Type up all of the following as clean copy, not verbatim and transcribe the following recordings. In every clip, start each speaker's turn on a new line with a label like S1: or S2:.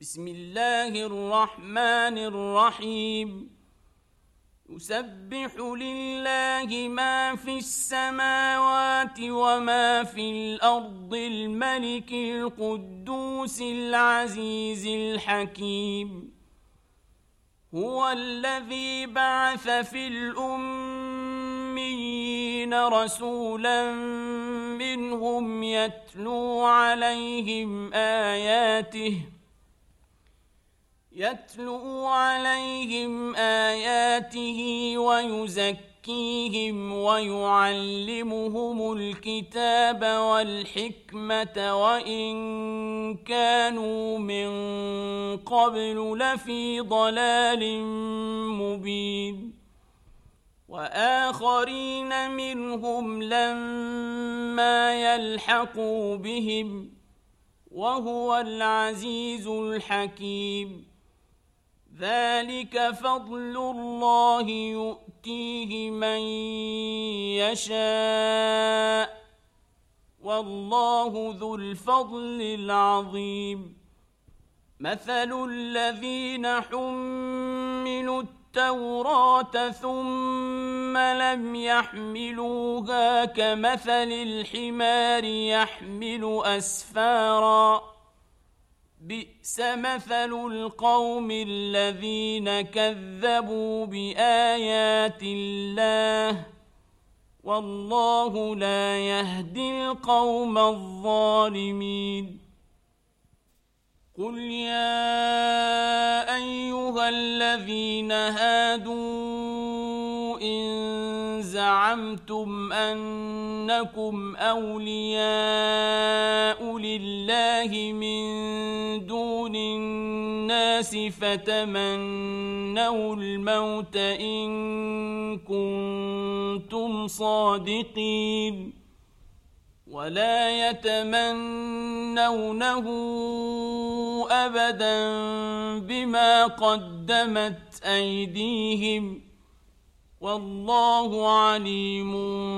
S1: بسم الله الرحمن الرحيم يسبح لله ما في السماوات وما في الأرض الملك القدوس العزيز الحكيم هو الذي بعث في الأميين رسولا منهم يتلو عليهم آياته ويزكيهم ويعلمهم الكتاب والحكمة وإن كانوا من قبل لفي ضلال مبين وآخرين منهم لما يلحقوا بهم وهو العزيز الحكيم ذلك فضل الله يؤتيه من يشاء والله ذو الفضل العظيم مثل الذين حملوا التوراة ثم لم يحملوها كمثل الحمار يحمل أسفارا بئس مثل القوم الذين كذبوا بآيات الله والله لا يهدي القوم الظالمين قل يا أيها الذين هادوا إن زعمتم أنكم أولياء لله من دون الناس فتمنوا الموت إن كنتم صادقين ولا يتمنونه أبدا بما قدمت أيديهم والله عليم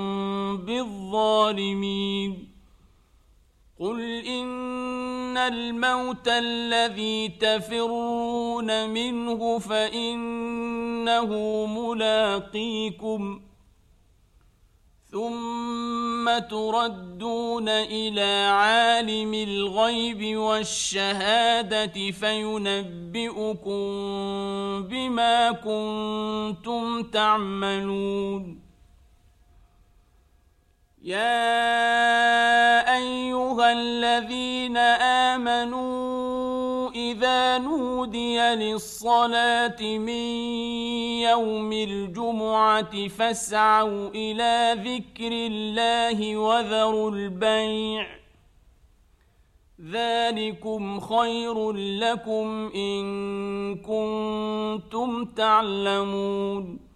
S1: بالظالمين قل إن الموت الذي تفرون منه فإنه ملاقيكم ثم تردون إلى عالم الغيب والشهادة فينبئكم بما كنتم تعملون يا أيها الذين آمنوا إذا نودي للصلاة من يوم الجمعة فاسعوا إلى ذكر الله وذروا البيع ذلكم خير لكم إن كنتم تعلمون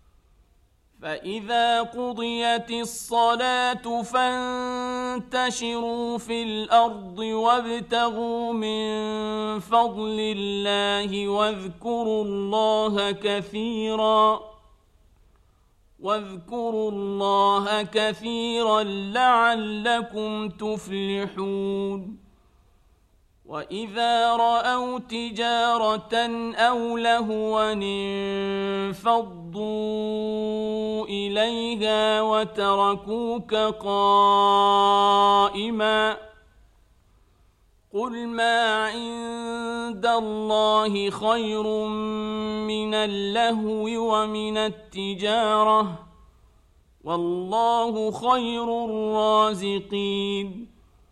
S1: فإذا قضيت الصلاة فانتشروا في الأرض وابتغوا من فضل الله واذكروا الله كثيرا لعلكم تفلحون وإذا رأوا تجارة أو لهوا انفضوا إليها وتركوك قائما قل ما عند الله خير من اللهو ومن التجارة والله خير الرازقين